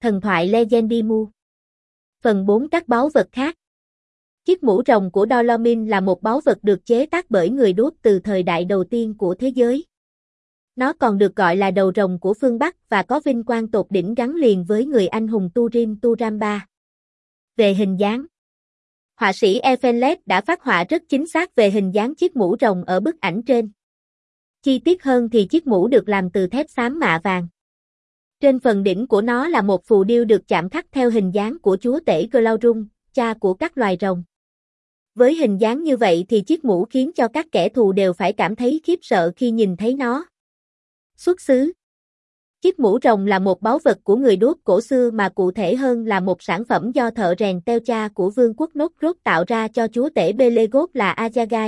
Thần thoại Legendimu. Phần 4 các báu vật khác. Chiếc mũ rồng của Dolomin là một báu vật được chế tác bởi người đốt từ thời đại đầu tiên của thế giới. Nó còn được gọi là đầu rồng của phương Bắc và có vinh quang tột đỉnh gắn liền với người anh hùng Turin Turambar. Về hình dáng, họa sĩ Effelet đã phác họa rất chính xác về hình dáng chiếc mũ rồng ở bức ảnh trên. Chi tiết hơn thì chiếc mũ được làm từ thép xám mạ vàng. Trên phần đỉnh của nó là một phù điêu được chạm khắc theo hình dáng của chúa tể Glaurung, cha của các loài rồng. Với hình dáng như vậy thì chiếc mũ khiến cho các kẻ thù đều phải cảm thấy khiếp sợ khi nhìn thấy nó. Xuất xứ. Chiếc mũ rồng là một báu vật của người đốt cổ xưa, mà cụ thể hơn là một sản phẩm do thợ rèn Telcha của vương quốc Novgorod tạo ra cho chúa tể Belegod là Ajagai.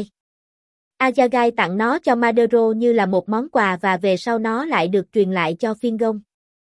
Ajagai tặng nó cho Madero như là một món quà và về sau nó lại được truyền lại cho Fingon.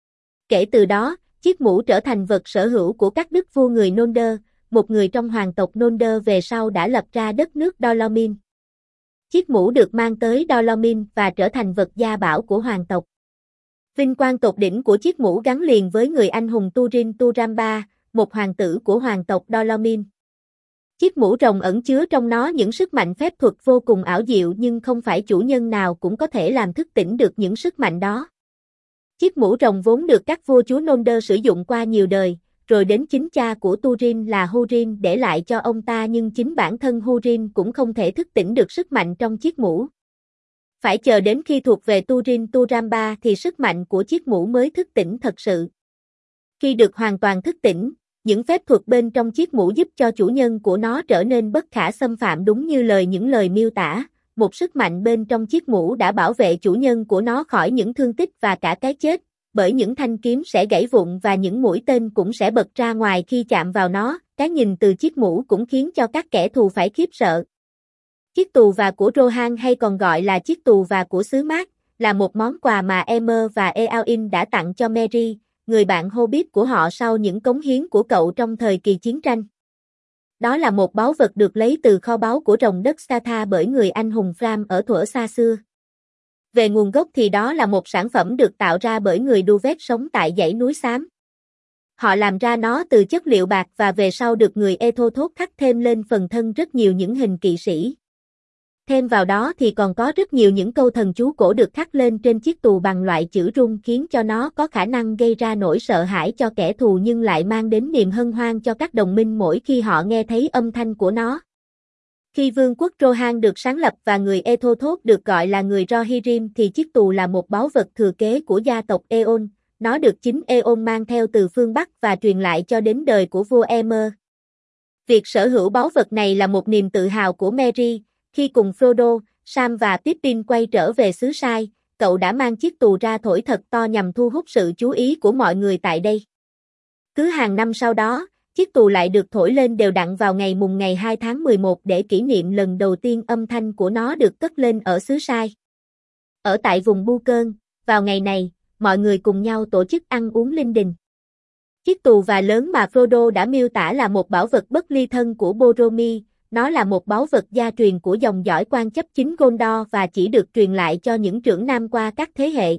Kể từ đó, chiếc mũ trở thành vật sở hữu của các đức vua người Nonder, một người trong hoàng tộc Nonder về sau đã lập ra đất nước Dolomin. Chiếc mũ được mang tới Dolomin và trở thành vật gia bảo của hoàng tộc. Vinh quang tột đỉnh của chiếc mũ gắn liền với người anh hùng Turin Turambar, một hoàng tử của hoàng tộc Dolomin. Chiếc mũ rồng ẩn chứa trong nó những sức mạnh phép thuật vô cùng ảo diệu, nhưng không phải chủ nhân nào cũng có thể làm thức tỉnh được những sức mạnh đó. Chiếc mũ rồng vốn được các vua chúa Nonder sử dụng qua nhiều đời, rồi đến chính cha của Turin là Húrin để lại cho ông ta, nhưng chính bản thân Húrin cũng không thể thức tỉnh được sức mạnh trong chiếc mũ. Phải chờ đến khi thuộc về Turin Turambar thì sức mạnh của chiếc mũ mới thức tỉnh thật sự. Khi được hoàn toàn thức tỉnh, những phép thuật bên trong chiếc mũ giúp cho chủ nhân của nó trở nên bất khả xâm phạm, đúng như những lời miêu tả. Một sức mạnh bên trong chiếc mũ đã bảo vệ chủ nhân của nó khỏi những thương tích và cả cái chết, bởi những thanh kiếm sẽ gãy vụn và những mũi tên cũng sẽ bật ra ngoài khi chạm vào nó. Cái nhìn từ chiếc mũ cũng khiến cho các kẻ thù phải khiếp sợ. Chiếc tù và của Rohan, hay còn gọi là chiếc tù và của xứ mát, là một món quà mà Emer và Eowyn đã tặng cho Merry, người bạn Hobbit của họ sau những cống hiến của cậu trong thời kỳ chiến tranh. Đó là một báu vật được lấy từ kho báu của rồng đất Satha bởi người anh hùng Fram ở thuở xa xưa. Về nguồn gốc thì đó là một sản phẩm được tạo ra bởi người Duvet sống tại dãy núi xám. Họ làm ra nó từ chất liệu bạc và về sau được người Ethothot khắc thêm lên phần thân rất nhiều những hình kỵ sĩ. Thêm vào đó thì còn có rất nhiều những câu thần chú cổ được khắc lên trên chiếc tù bằng loại chữ rung, khiến cho nó có khả năng gây ra nỗi sợ hãi cho kẻ thù nhưng lại mang đến niềm hân hoan cho các đồng minh mỗi khi họ nghe thấy âm thanh của nó. Khi vương quốc Rohan được sáng lập và người Ethothot được gọi là người Rohirrim thì chiếc tù là một báu vật thừa kế của gia tộc Eon. Nó được chính Eon mang theo từ phương Bắc và truyền lại cho đến đời của vua Emer. Việc sở hữu báu vật này là một niềm tự hào của Merry. Khi cùng Frodo, Sam và Pippin quay trở về xứ Sai, cậu đã mang chiếc tù ra thổi thật to nhằm thu hút sự chú ý của mọi người tại đây. Cứ hàng năm sau đó, chiếc tù lại được thổi lên đều đặn vào ngày 2 tháng 11 để kỷ niệm lần đầu tiên âm thanh của nó được cất lên ở xứ Sai. Ở tại vùng Bucơn, vào ngày này, mọi người cùng nhau tổ chức ăn uống linh đình. Chiếc tù và lớn mà Frodo đã miêu tả là một bảo vật bất ly thân của Boromir. Nó là một báu vật gia truyền của dòng dõi quan chấp chính Gondor và chỉ được truyền lại cho những trưởng nam qua các thế hệ.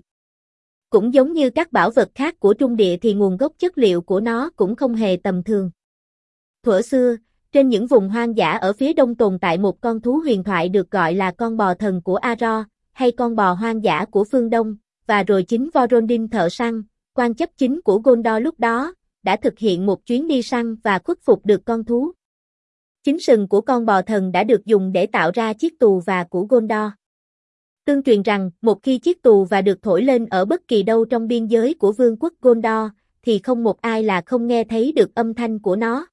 Cũng giống như các bảo vật khác của Trung Địa thì nguồn gốc chất liệu của nó cũng không hề tầm thường. Thuở xưa, trên những vùng hoang dã ở phía đông tồn tại một con thú huyền thoại được gọi là con bò thần của Aror, hay con bò hoang dã của phương Đông, và rồi chính Vorondin thợ săn, quan chấp chính của Gondor lúc đó, đã thực hiện một chuyến đi săn và khuất phục được con thú. Chính sừng của con bò thần đã được dùng để tạo ra chiếc tù và của Gondor. Tương truyền rằng, một khi chiếc tù và được thổi lên ở bất kỳ đâu trong biên giới của vương quốc Gondor, thì không một ai là không nghe thấy được âm thanh của nó.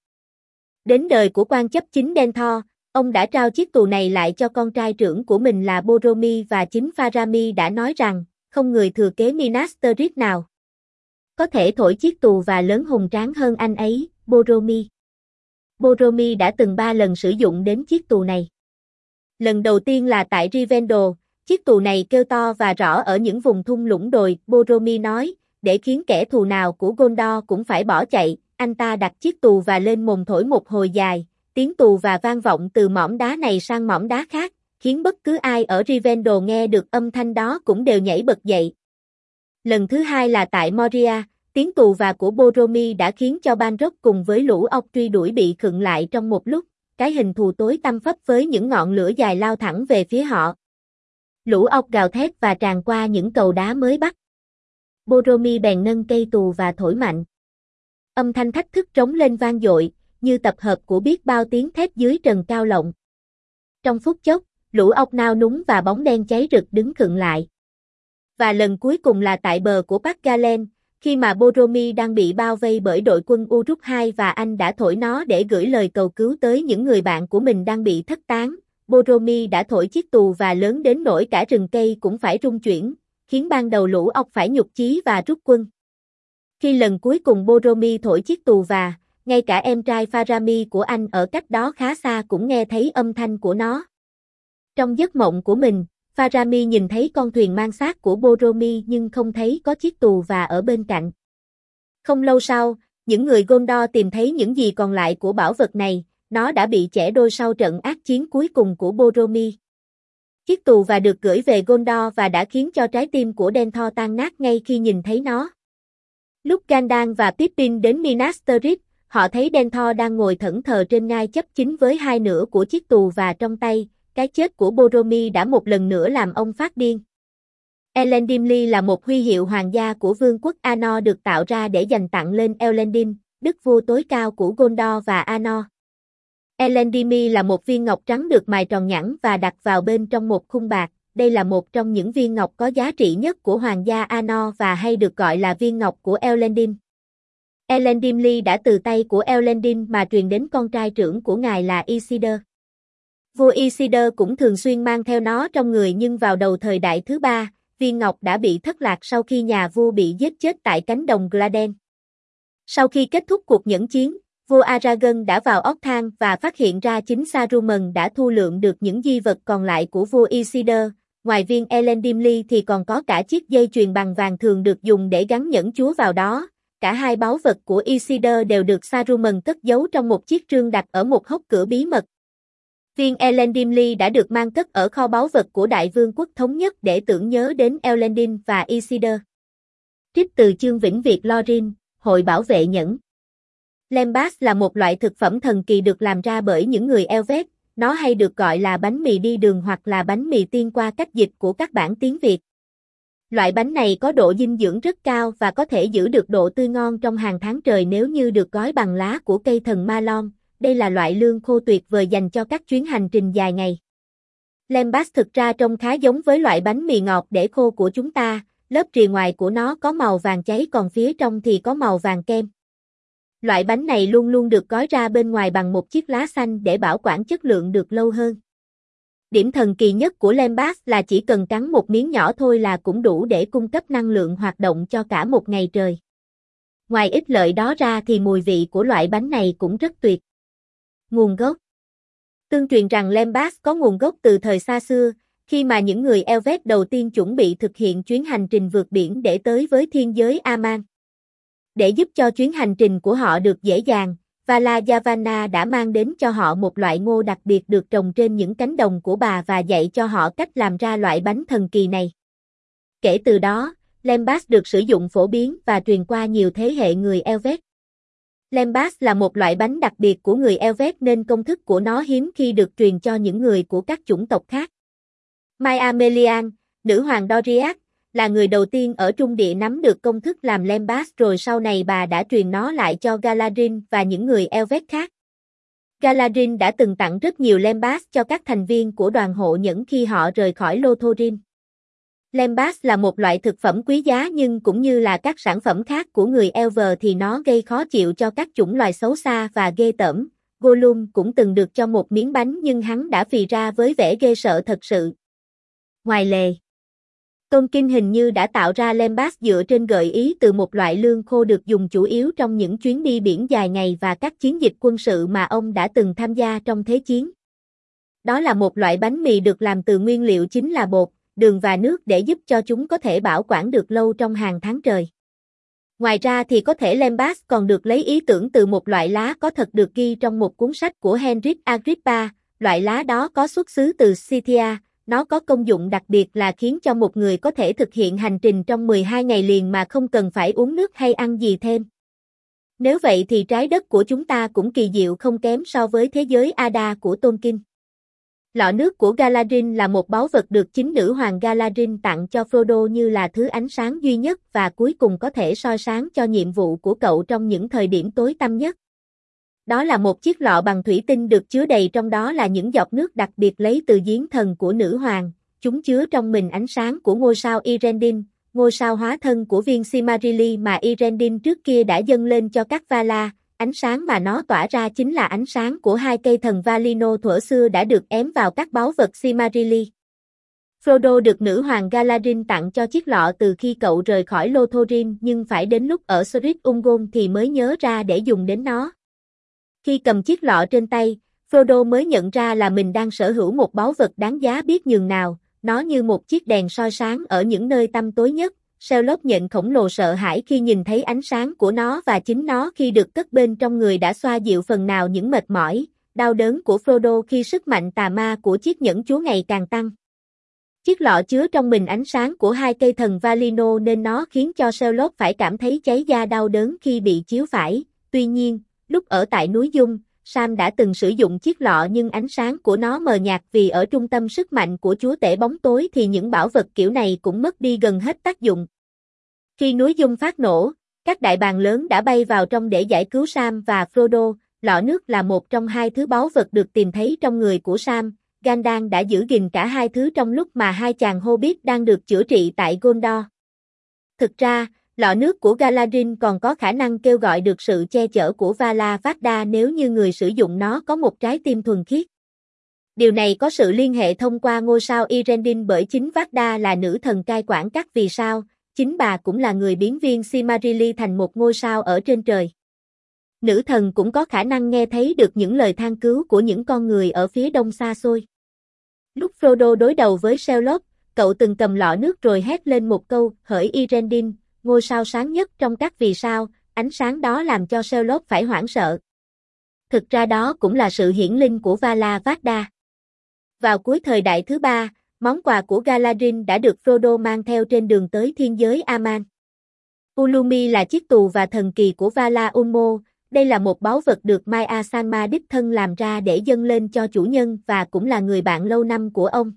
Đến đời của quan chấp chính Denthor, ông đã trao chiếc tù này lại cho con trai trưởng của mình là Boromir, và chính Faramir đã nói rằng, không người thừa kế Minas Tirith nào có thể thổi chiếc tù và lớn hùng tráng hơn anh ấy, Boromir. Boromir đã từng 3 lần sử dụng đến chiếc tù này. Lần đầu tiên là tại Rivendell, chiếc tù này kêu to và rõ ở những vùng thung lũng đồi. Boromir nói, để khiến kẻ thù nào của Gondor cũng phải bỏ chạy, anh ta đặt chiếc tù và lên mồm thổi một hồi dài, tiếng tù và vang vọng từ mỏm đá này sang mỏm đá khác, khiến bất cứ ai ở Rivendell nghe được âm thanh đó cũng đều nhảy bật dậy. Lần thứ hai là tại Moria, Tiếng tù và của Boromir đã khiến cho Balrog cùng với lũ ọc truy đuổi bị khựng lại trong một lúc, cái hình thù tối tăm phấp với những ngọn lửa dài lao thẳng về phía họ. Lũ ọc gào thét và tràn qua những cầu đá mới bắt. Boromir bèn nâng cây tù và thổi mạnh. Âm thanh thách thức trống lên vang dội, như tập hợp của biết bao tiếng thét dưới trần cao lộng. Trong phút chốc, lũ ọc nao núng và bóng đen cháy rực đứng khựng lại. Và lần cuối cùng là tại bờ của Park Galen, khi mà Boromir đang bị bao vây bởi đội quân Uruk-hai và anh đã thổi nó để gửi lời cầu cứu tới những người bạn của mình đang bị thất tán. Boromir đã thổi chiếc tù và lớn đến nỗi cả rừng cây cũng phải rung chuyển, khiến ban đầu lũ ọc phải nhục chí và rút quân. Khi lần cuối cùng Boromir thổi chiếc tù và, ngay cả em trai Faramir của anh ở cách đó khá xa cũng nghe thấy âm thanh của nó. Trong giấc mộng của mình, Faramir nhìn thấy con thuyền mang xác của Boromir nhưng không thấy có chiếc tù và ở bên cạnh. Không lâu sau, những người Gondor tìm thấy những gì còn lại của bảo vật này, nó đã bị chẻ đôi sau trận ác chiến cuối cùng của Boromir. Chiếc tù và được gửi về Gondor và đã khiến cho trái tim của Denthor tan nát ngay khi nhìn thấy nó. Lúc Gandalf và Pippin đến Minas Tirith, họ thấy Denthor đang ngồi thẫn thờ trên ngai chấp chính với hai nửa của chiếc tù và trong tay. Cái chết của Boromir đã một lần nữa làm ông phát điên. Elendil là một huy hiệu hoàng gia của vương quốc Arnor được tạo ra để dành tặng lên Elendil, đức vua tối cao của Gondor và Arnor. Elendil là một viên ngọc trắng được mài tròn nhẵn và đặt vào bên trong một khung bạc. Đây là một trong những viên ngọc có giá trị nhất của hoàng gia Arnor và hay được gọi là viên ngọc của Elendil. Elendil đã từ tay của Elendil mà truyền đến con trai trưởng của ngài là Isildur. Vua Isildur cũng thường xuyên mang theo nó trong người nhưng vào đầu thời đại thứ ba, viên ngọc đã bị thất lạc sau khi nhà vua bị giết chết tại cánh đồng Gladen. Sau khi kết thúc cuộc nhẫn chiến, vua Aragorn đã vào Orthanc và phát hiện ra chính Saruman đã thu lượm được những di vật còn lại của vua Isildur. Ngoài viên Elendil thì còn có cả chiếc dây chuyền bằng vàng thường được dùng để gắn nhẫn chúa vào đó. Cả hai báu vật của Isildur đều được Saruman cất giấu trong một chiếc trương đặt ở một hốc cửa bí mật. Viên Elendil đã được mang cất ở kho báu vật của Đại Vương quốc Thống nhất để tưởng nhớ đến Elendil và Isildur. Trích từ chương Vĩnh Việt Lorin, Hội Bảo vệ Nhẫn. Lembas là một loại thực phẩm thần kỳ được làm ra bởi những người Elvet, nó hay được gọi là bánh mì đi đường hoặc là bánh mì tiên qua cách dịch của các bản tiếng Việt. Loại bánh này có độ dinh dưỡng rất cao và có thể giữ được độ tươi ngon trong hàng tháng trời nếu như được gói bằng lá của cây thần ma lon. Đây là loại lương khô tuyệt vời dành cho các chuyến hành trình dài ngày. Lembas thực ra trông khá giống với loại bánh mì ngọt để khô của chúng ta, lớp rìa ngoài của nó có màu vàng cháy còn phía trong thì có màu vàng kem. Loại bánh này luôn luôn được gói ra bên ngoài bằng một chiếc lá xanh để bảo quản chất lượng được lâu hơn. Điểm thần kỳ nhất của Lembas là chỉ cần cắn một miếng nhỏ thôi là cũng đủ để cung cấp năng lượng hoạt động cho cả một ngày trời. Ngoài ích lợi đó ra thì mùi vị của loại bánh này cũng rất tuyệt. Nguồn gốc. Tương truyền rằng Lembas có nguồn gốc từ thời xa xưa, khi mà những người Elvet đầu tiên chuẩn bị thực hiện chuyến hành trình vượt biển để tới với thiên giới Aman. Để giúp cho chuyến hành trình của họ được dễ dàng, Vala Yavanna đã mang đến cho họ một loại ngô đặc biệt được trồng trên những cánh đồng của bà và dạy cho họ cách làm ra loại bánh thần kỳ này. Kể từ đó, Lembas được sử dụng phổ biến và truyền qua nhiều thế hệ người Elvet. Lembas là một loại bánh đặc biệt của người Elvet nên công thức của nó hiếm khi được truyền cho những người của các chủng tộc khác. Maia Melian, nữ hoàng Doriath, là người đầu tiên ở Trung Địa nắm được công thức làm Lembas rồi sau này bà đã truyền nó lại cho Galadriel và những người Elvet khác. Galadriel đã từng tặng rất nhiều Lembas cho các thành viên của đoàn hộ nhẫn khi họ rời khỏi Lothlórien. Lembas là một loại thực phẩm quý giá nhưng cũng như là các sản phẩm khác của người Elver thì nó gây khó chịu cho các chủng loài xấu xa và ghê tởm. Gollum cũng từng được cho một miếng bánh nhưng hắn đã phì ra với vẻ ghê sợ thật sự. Ngoài lề, Tolkien hình như đã tạo ra Lembas dựa trên gợi ý từ một loại lương khô được dùng chủ yếu trong những chuyến đi biển dài ngày và các chiến dịch quân sự mà ông đã từng tham gia trong Thế chiến. Đó là một loại bánh mì được làm từ nguyên liệu chính là bột, đường và nước để giúp cho chúng có thể bảo quản được lâu trong hàng tháng trời. Ngoài ra thì có thể Lembas còn được lấy ý tưởng từ một loại lá có thật được ghi trong một cuốn sách của Henrik Agrippa, loại lá đó có xuất xứ từ Scythia, nó có công dụng đặc biệt là khiến cho một người có thể thực hiện hành trình trong 12 ngày liền mà không cần phải uống nước hay ăn gì thêm. Nếu vậy thì trái đất của chúng ta cũng kỳ diệu không kém so với thế giới Ada của Tolkien. Lọ nước của Galadriel là một báu vật được chính nữ hoàng Galadriel tặng cho Frodo như là thứ ánh sáng duy nhất và cuối cùng có thể soi sáng cho nhiệm vụ của cậu trong những thời điểm tối tăm nhất. Đó là một chiếc lọ bằng thủy tinh được chứa đầy, trong đó là những giọt nước đặc biệt lấy từ giếng thần của nữ hoàng. Chúng chứa trong mình ánh sáng của ngôi sao Irendil, ngôi sao hóa thân của viên Silmarillion mà Irendil trước kia đã dâng lên cho các Valar. Ánh sáng mà nó tỏa ra chính là ánh sáng của hai cây thần Valinor thuở xưa đã được ém vào các báu vật Silmarillion. Frodo được nữ hoàng Galadriel tặng cho chiếc lọ từ khi cậu rời khỏi Lothlorien, nhưng phải đến lúc ở Shrit Ungol thì mới nhớ ra để dùng đến nó. Khi cầm chiếc lọ trên tay, Frodo mới nhận ra là mình đang sở hữu một báu vật đáng giá biết nhường nào, nó như một chiếc đèn soi sáng ở những nơi tăm tối nhất. Shelob nhện khổng lồ sợ hãi khi nhìn thấy ánh sáng của nó, và chính nó khi được cất bên trong người đã xoa dịu phần nào những mệt mỏi, đau đớn của Frodo khi sức mạnh tà ma của chiếc nhẫn chúa ngày càng tăng. Chiếc lọ chứa trong mình ánh sáng của hai cây thần Valinor nên nó khiến cho Shelob phải cảm thấy cháy da đau đớn khi bị chiếu phải. Tuy nhiên, lúc ở tại núi Dung, Sam đã từng sử dụng chiếc lọ nhưng ánh sáng của nó mờ nhạt vì ở trung tâm sức mạnh của chúa tể bóng tối thì những bảo vật kiểu này cũng mất đi gần hết tác dụng. Khi núi Dung phát nổ, các đại bàng lớn đã bay vào trong để giải cứu Sam và Frodo. Lọ nước là một trong hai thứ báu vật được tìm thấy trong người của Sam. Gandalf đã giữ gìn cả hai thứ trong lúc mà hai chàng Hobbit đang được chữa trị tại Gondor. Thực ra, lọ nước của Galadriel còn có khả năng kêu gọi được sự che chở của Valar Vada nếu như người sử dụng nó có một trái tim thuần khiết. Điều này có sự liên hệ thông qua ngôi sao Irendil bởi chính Vada là nữ thần cai quản các vì sao, chính bà cũng là người biến viên Silmarillion thành một ngôi sao ở trên trời. Nữ thần cũng có khả năng nghe thấy được những lời than cứu của những con người ở phía đông xa xôi. Lúc Frodo đối đầu với Shelob, cậu từng cầm lọ nước rồi hét lên một câu, hỡi Irendil, ngôi sao sáng nhất trong các vì sao, ánh sáng đó làm cho Shelob phải hoảng sợ. Thực ra đó cũng là sự hiển linh của Valar Vada. Vào cuối thời đại thứ ba, món quà của Galadriel đã được Frodo mang theo trên đường tới thiên giới Aman. Ulumi là chiếc tù và thần kỳ của Valar Unmo. Đây là một báu vật được Maya Sanma đích thân làm ra để dâng lên cho chủ nhân và cũng là người bạn lâu năm của ông.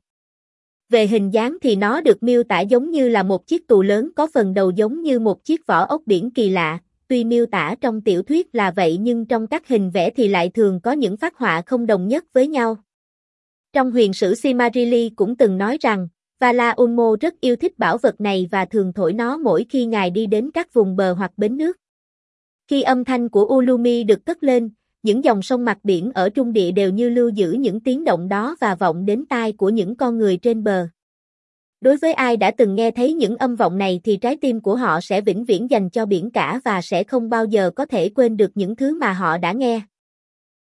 Về hình dáng thì nó được miêu tả giống như là một chiếc tù lớn có phần đầu giống như một chiếc vỏ ốc biển kỳ lạ. Tuy miêu tả trong tiểu thuyết là vậy nhưng trong các hình vẽ thì lại thường có những phác họa không đồng nhất với nhau. Trong huyền sử Silmarillion cũng từng nói rằng, Valar Unmo rất yêu thích bảo vật này và thường thổi nó mỗi khi ngài đi đến các vùng bờ hoặc bến nước. Khi âm thanh của Ulumi được cất lên, những dòng sông mặt biển ở trung địa đều như lưu giữ những tiếng động đó và vọng đến tai của những con người trên bờ. Đối với ai đã từng nghe thấy những âm vọng này thì trái tim của họ sẽ vĩnh viễn dành cho biển cả và sẽ không bao giờ có thể quên được những thứ mà họ đã nghe.